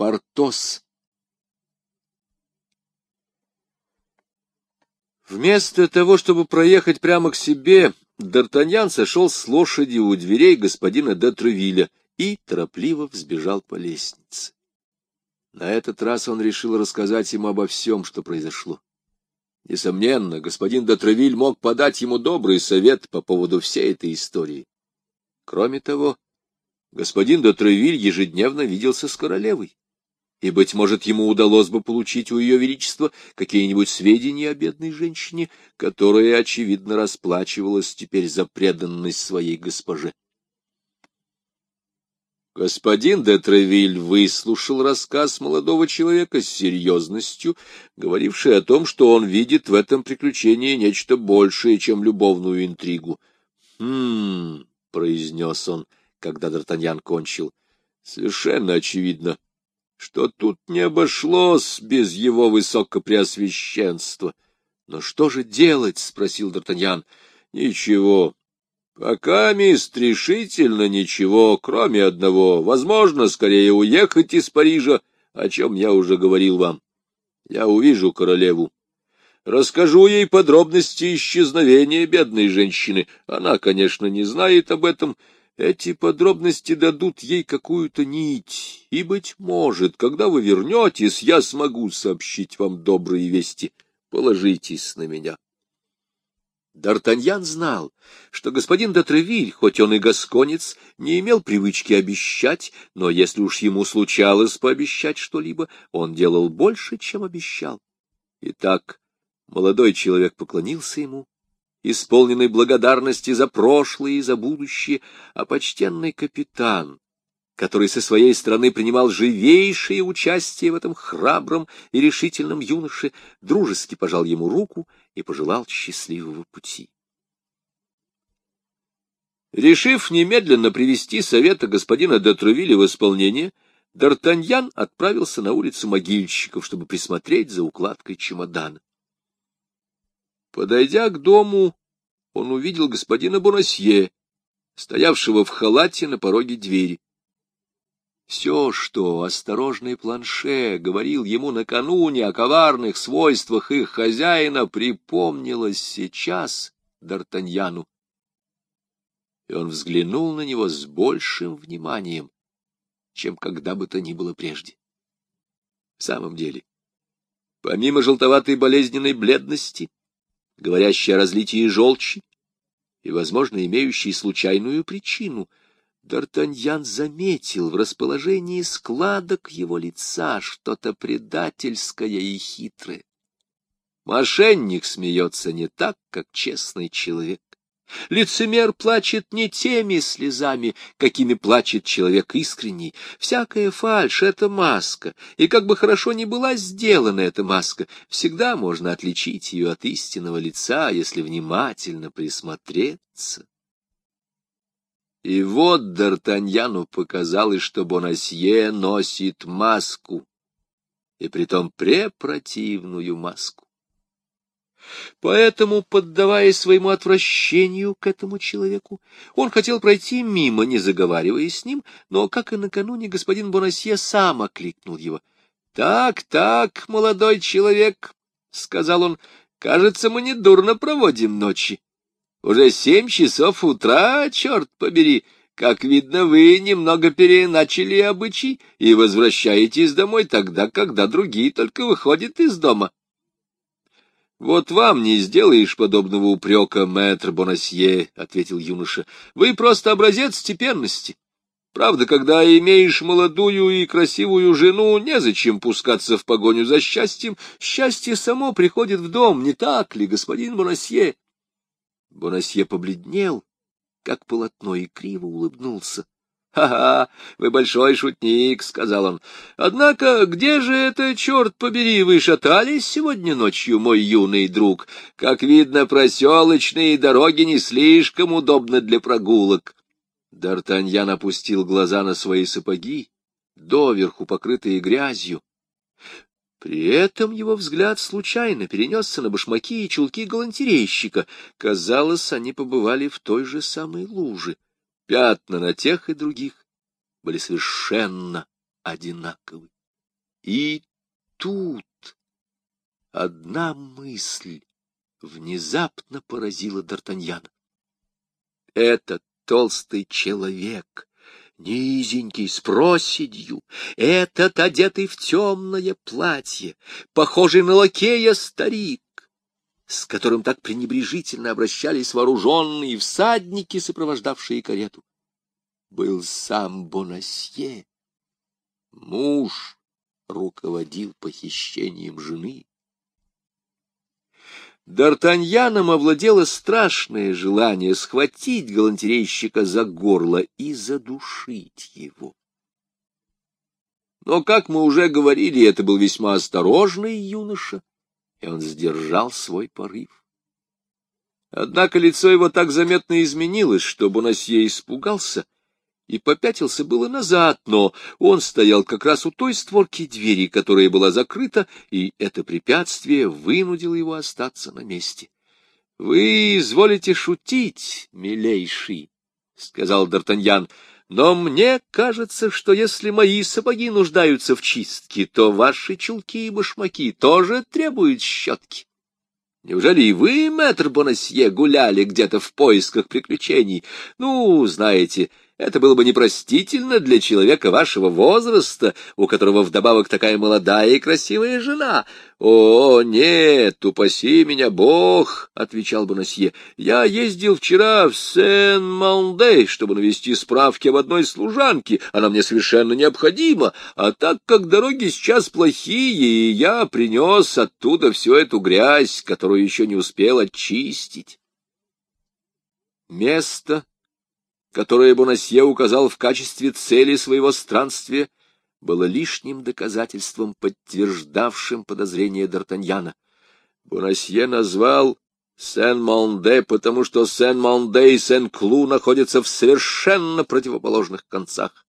Портос. Вместо того, чтобы проехать прямо к себе, Д'Артаньян сошел с лошади у дверей господина де Тревилля и торопливо взбежал по лестнице. На этот раз он решил рассказать ему обо всем, что произошло. Несомненно, господин де Тревиль мог подать ему добрый совет по поводу всей этой истории. Кроме того, господин де Тревиль ежедневно виделся с королевой, и, быть может, ему удалось бы получить у ее величества какие-нибудь сведения о бедной женщине, которая, очевидно, расплачивалась теперь за преданность своей госпоже. Господин де Тревиль выслушал рассказ молодого человека с серьезностью, говоривший о том, что он видит в этом приключении нечто большее, чем любовную интригу. — произнес он, когда Д'Артаньян кончил, — совершенно очевидно, что тут не обошлось без его высокопреосвященства. — Но что же делать? — спросил Д'Артаньян. — Ничего. Пока, мисс, решительно ничего, кроме одного. Возможно, скорее уехать из Парижа, о чем я уже говорил вам. Я увижу королеву. Расскажу ей подробности исчезновения бедной женщины. Она, конечно, не знает об этом. Эти подробности дадут ей какую-то нить, и, быть может, когда вы вернетесь, я смогу сообщить вам добрые вести. Положитесь на меня. Д'Артаньян знал, что господин де Тревиль, хоть он и гасконец, не имел привычки обещать, но если уж ему случалось пообещать что-либо, он делал больше, чем обещал. Итак, молодой человек поклонился ему, исполненный благодарности за прошлое и за будущее, а почтенный капитан, который со своей стороны принимал живейшее участие в этом храбром и решительном юноше, дружески пожал ему руку и пожелал счастливого пути. Решив немедленно привести совета господина де Тревилля в исполнение, Д'Артаньян отправился на улицу могильщиков, чтобы присмотреть за укладкой чемодана. Подойдя к дому, он увидел господина Бонасье, стоявшего в халате на пороге двери. Все, что осторожный Планше говорил ему накануне о коварных свойствах их хозяина, припомнилось сейчас Д'Артаньяну, и он взглянул на него с большим вниманием, чем когда бы то ни было прежде. В самом деле, помимо желтоватой болезненной бледности, говорящей о разлитии желчи и, возможно, имеющей случайную причину, Д'Артаньян заметил в расположении складок его лица что-то предательское и хитрое. Мошенник смеется не так, как честный человек. Лицемер плачет не теми слезами, какими плачет человек искренний. Всякая фальшь — это маска, и как бы хорошо ни была сделана эта маска, всегда можно отличить ее от истинного лица, если внимательно присмотреться. И вот Д'Артаньяну показалось, что Бонасье носит маску, и притом препротивную маску. Поэтому, поддаваясь своему отвращению к этому человеку, он хотел пройти мимо, не заговаривая с ним, но, как и накануне, господин Бонасье сам окликнул его. — Так, так, молодой человек, — сказал он, — кажется, мы недурно проводим ночи. Уже 7 часов утра, черт побери. Как видно, вы немного переначали обычай и возвращаетесь домой тогда, когда другие только выходят из дома. — Вот вам не сделаешь подобного упрека, мэтр Бонасье, — ответил юноша. — Вы просто образец степенности. Правда, когда имеешь молодую и красивую жену, незачем пускаться в погоню за счастьем. Счастье само приходит в дом, не так ли, господин Бонасье? Бонасье побледнел, как полотно, и криво улыбнулся. — Ха-ха, вы большой шутник, — сказал он. — Однако где же это, черт побери, вы шатались сегодня ночью, мой юный друг? Как видно, проселочные дороги не слишком удобны для прогулок. Д'Артаньян опустил глаза на свои сапоги, доверху покрытые грязью. При этом его взгляд случайно перенесся на башмаки и чулки галантерейщика. Казалось, они побывали в той же самой луже. Пятна на тех и других были совершенно одинаковы. И тут одна мысль внезапно поразила Д'Артаньяна. Этот толстый человек, низенький, с проседью, этот, одетый в темное платье, похожий на лакея старик, с которым так пренебрежительно обращались вооруженные всадники, сопровождавшие карету, был сам Бонасье. Муж руководил похищением жены. Д'Артаньяном овладело страшное желание схватить галантерейщика за горло и задушить его. Но, как мы уже говорили, это был весьма осторожный юноша, и он сдержал свой порыв. Однако лицо его так заметно изменилось, что Бонасье испугался и попятился было назад, но он стоял как раз у той створки двери, которая была закрыта, и это препятствие вынудило его остаться на месте. — Вы изволите шутить, милейший, — сказал Д'Артаньян, — но мне кажется, что если мои сапоги нуждаются в чистке, то ваши чулки и башмаки тоже требуют щетки. Неужели и вы, мэтр Бонасье, гуляли где-то в поисках приключений? Ну, знаете, это было бы непростительно для человека вашего возраста, у которого вдобавок такая молодая и красивая жена. — О, нет, упаси меня Бог, — отвечал Бонасье. — Я ездил вчера в Сен-Мандé, чтобы навести справки об одной служанке. Она мне совершенно необходима. А так как дороги сейчас плохие, я принес оттуда всю эту грязь, которую еще не успел очистить. Место, которое Бонасье указал в качестве цели своего странствия, было лишним доказательством, подтверждавшим подозрения Д'Артаньяна. Бонасье назвал Сен-Мандé, потому что Сен-Мандé и Сен-Клу находятся в совершенно противоположных концах.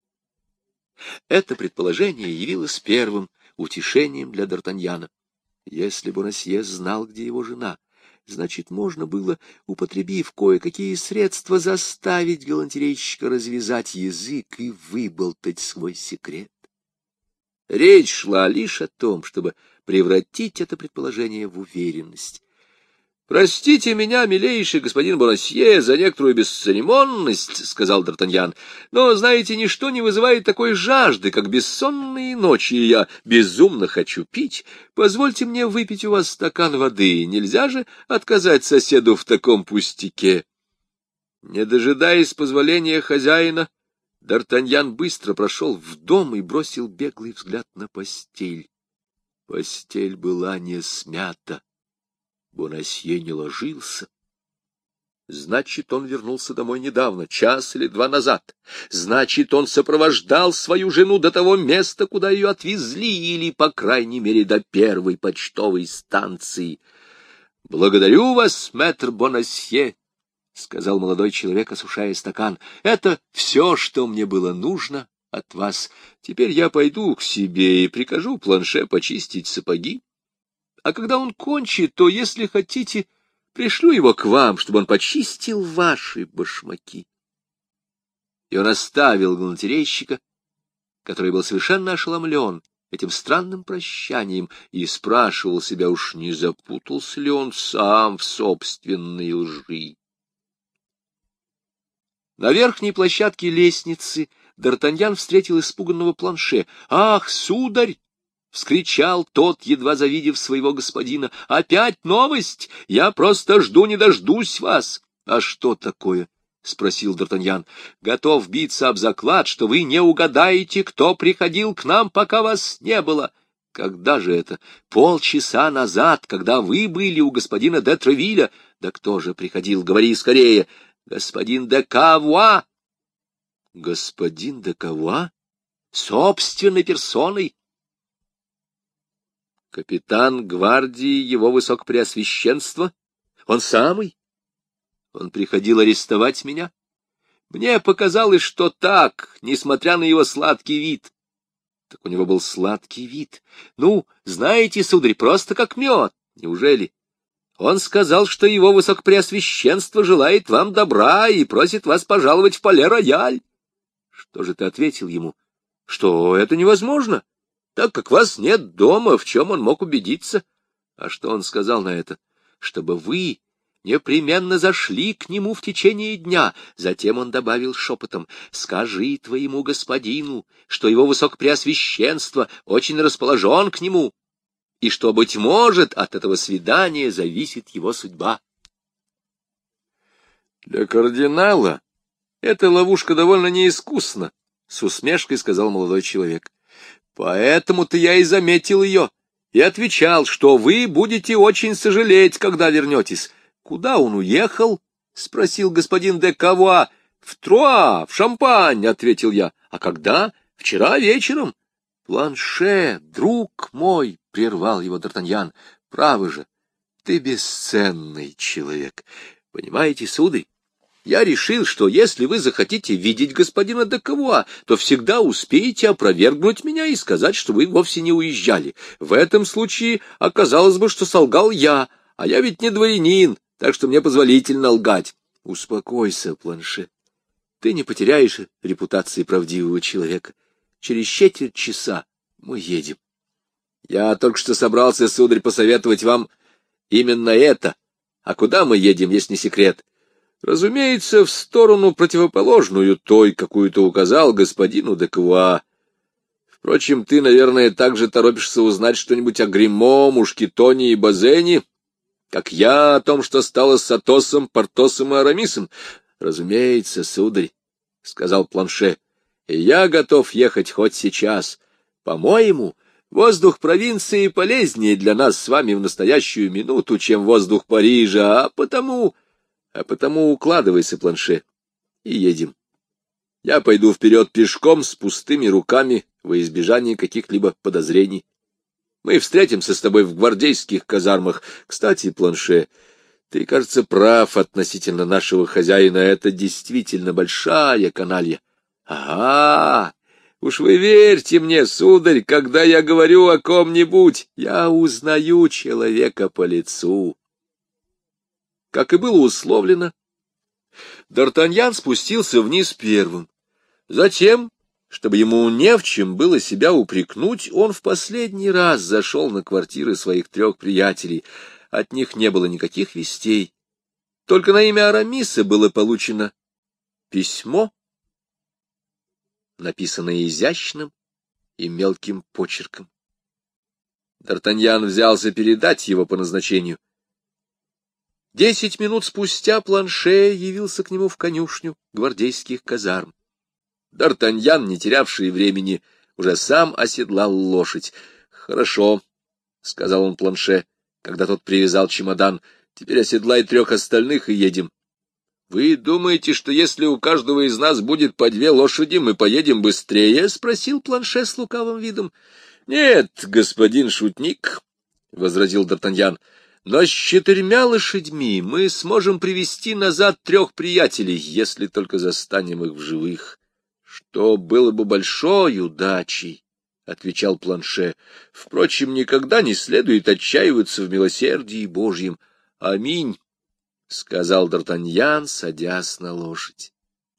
Это предположение явилось первым утешением для Д'Артаньяна. Если Бонасье знал, где его жена, значит, можно было, употребив кое-какие средства, заставить галантерейщика развязать язык и выболтать свой секрет. Речь шла лишь о том, чтобы превратить это предположение в уверенность. «Простите меня, милейший господин Бонасье, за некоторую бесцеремонность, — сказал Д'Артаньян, — но, знаете, ничто не вызывает такой жажды, как бессонные ночи, и я безумно хочу пить. Позвольте мне выпить у вас стакан воды, нельзя же отказать соседу в таком пустяке». Не дожидаясь позволения хозяина, Д'Артаньян быстро прошел в дом и бросил беглый взгляд на постель. Постель была не смята. Бонасье не ложился. Значит, он вернулся домой недавно, час или два назад. Значит, он сопровождал свою жену до того места, куда ее отвезли, или, по крайней мере, до первой почтовой станции. — Благодарю вас, мэтр Бонасье, — сказал молодой человек, осушая стакан. — Это все, что мне было нужно от вас. Теперь я пойду к себе и прикажу Планше почистить сапоги. А когда он кончит, то, если хотите, пришлю его к вам, чтобы он почистил ваши башмаки. И он оставил галантерейщика, который был совершенно ошеломлен этим странным прощанием, и спрашивал себя, уж не запутался ли он сам в собственной лжи. На верхней площадке лестницы Д'Артаньян встретил испуганного Планше. — Ах, сударь! — вскричал тот, едва завидев своего господина. — Опять новость? Я просто жду не дождусь вас. — А что такое? — спросил Д'Артаньян. — Готов биться об заклад, что вы не угадаете, кто приходил к нам, пока вас не было. — Когда же это? — Полчаса назад, когда вы были у господина де Тревилля. — Да кто же приходил? Говори скорее. — Господин де Кавуа. — Господин де Кавуа? Собственной персоной. Капитан гвардии его высокопреосвященства? Он самый? Он приходил арестовать меня? Мне показалось, что так, несмотря на его сладкий вид. Так у него был сладкий вид. Ну, знаете, сударь, просто как мед. Неужели? Он сказал, что его высокопреосвященство желает вам добра и просит вас пожаловать в Пале-Рояль. Что же ты ответил ему? Что это невозможно? так как вас нет дома, в чем он мог убедиться. А что он сказал на это? Чтобы вы непременно зашли к нему в течение дня. Затем он добавил шепотом: скажи твоему господину, что его высокопреосвященство очень расположен к нему, и что, быть может, от этого свидания зависит его судьба. Для кардинала эта ловушка довольно неискусна, — с усмешкой сказал молодой человек. Поэтому-то я и заметил ее, и отвечал, что вы будете очень сожалеть, когда вернетесь. Куда он уехал? — спросил господин де Кавуа. — В Труа, в Шампань, — ответил я. — А когда? — Вчера вечером. — Планше, друг мой, — прервал его Д'Артаньян, — право же, ты бесценный человек. Понимаете, сударь, я решил, что если вы захотите видеть господина де Кавуа, то всегда успеете опровергнуть меня и сказать, что вы вовсе не уезжали. В этом случае оказалось бы, что солгал я, а я ведь не дворянин, так что мне позволительно лгать. Успокойся, Планше. Ты не потеряешь репутации правдивого человека. Через четверть часа мы едем. Я только что собрался, сударь, посоветовать вам именно это. А куда мы едем, если не секрет? Разумеется, в сторону противоположную той, какую ты указал господину де Кавуа. Впрочем, ты, наверное, также торопишься узнать что-нибудь о Гримо, Мушкетоне и Базене, как я о том, что стало с Атосом, Портосом и Арамисом. Разумеется, сударь, — сказал Планше, — и я готов ехать хоть сейчас. По-моему, воздух провинции полезнее для нас с вами в настоящую минуту, чем воздух Парижа, а потому укладывайся, Планше, и едем. Я пойду вперед пешком с пустыми руками во избежание каких-либо подозрений. Мы встретимся с тобой в гвардейских казармах. Кстати, Планше, ты, кажется, прав относительно нашего хозяина. Это действительно большая каналья. Ага, уж вы верьте мне, сударь, когда я говорю о ком-нибудь, я узнаю человека по лицу. Как и было условлено, Д'Артаньян спустился вниз первым. Затем, чтобы ему не в чем было себя упрекнуть, он в последний раз зашел на квартиры своих 3 приятелей. От них не было никаких вестей. Только на имя Арамиса было получено письмо, написанное изящным и мелким почерком. Д'Артаньян взялся передать его по назначению. 10 минут спустя Планше явился к нему в конюшню гвардейских казарм. Д'Артаньян, не терявший времени, уже сам оседлал лошадь. — Хорошо, — сказал он Планше, когда тот привязал чемодан. — Теперь оседлай 3 остальных и едем. — Вы думаете, что если у каждого из нас будет по 2 лошади, мы поедем быстрее? — спросил Планше с лукавым видом. — Нет, господин шутник, — возразил Д'Артаньян, — но с 4 лошадьми мы сможем привести назад 3 приятелей, если только застанем их в живых. — Что было бы большой удачей, — отвечал Планше. — Впрочем, никогда не следует отчаиваться в милосердии Божьем. — Аминь, — сказал Д'Артаньян, садясь на лошадь.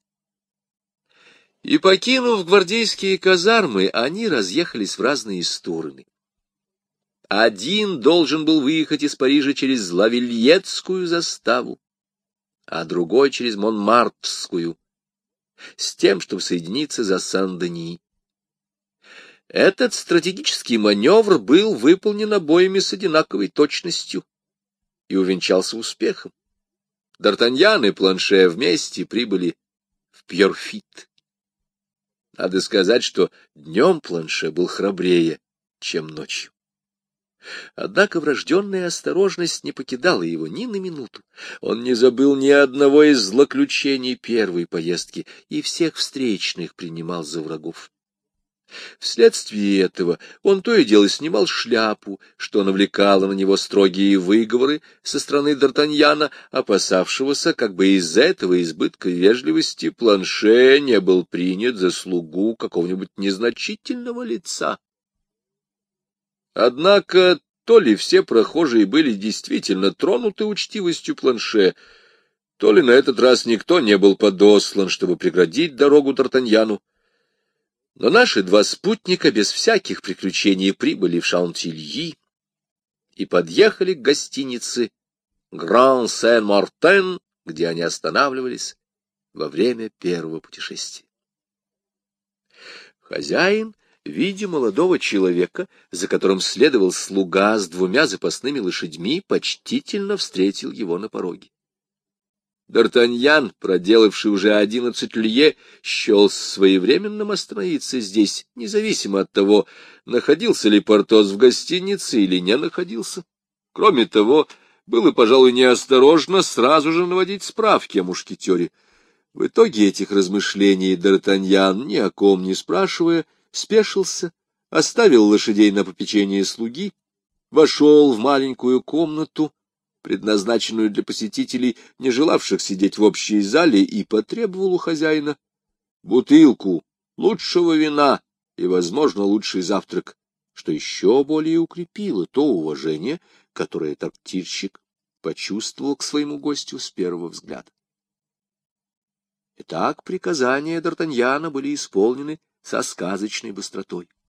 И, покинув гвардейские казармы, они разъехались в разные стороны. Один должен был выехать из Парижа через Лавильетскую заставу, а другой через Монмартрскую, с тем, чтобы соединиться за Сан-Дени. Этот стратегический маневр был выполнен обоими с одинаковой точностью и увенчался успехом. Д'Артаньян и Планше вместе прибыли в Пьерфит. Надо сказать, что днем Планше был храбрее, чем ночью. Однако врожденная осторожность не покидала его ни на минуту. Он не забыл ни одного из злоключений первой поездки и всех встречных принимал за врагов. Вследствие этого он то и дело снимал шляпу, что навлекало на него строгие выговоры со стороны Д'Артаньяна, опасавшегося, как бы из-за этого избытка вежливости Планше не был принят за слугу какого-нибудь незначительного лица. Однако то ли все прохожие были действительно тронуты учтивостью Планше, то ли на этот раз никто не был подослан, чтобы преградить дорогу Д'Артаньяну. Но наши два спутника без всяких приключений прибыли в Шантильи и подъехали к гостинице Гран Сен-Мартен, где они останавливались во время первого путешествия. Хозяин, видя молодого человека, за которым следовал слуга с двумя запасными лошадьми, почтительно встретил его на пороге. Д'Артаньян, проделавший уже 11 лье, счел своевременным остановиться здесь, независимо от того, находился ли Портос в гостинице или не находился. Кроме того, было, пожалуй, неосторожно сразу же наводить справки о мушкетере. В итоге этих размышлений Д'Артаньян, ни о ком не спрашивая, спешился, оставил лошадей на попечение слуги, вошел в маленькую комнату, предназначенную для посетителей, не желавших сидеть в общей зале, и потребовал у хозяина бутылку лучшего вина и, возможно, лучший завтрак, что еще более укрепило то уважение, которое трактирщик почувствовал к своему гостю с первого взгляда. Итак, приказания Д'Артаньяна были исполнены со сказочной быстротой.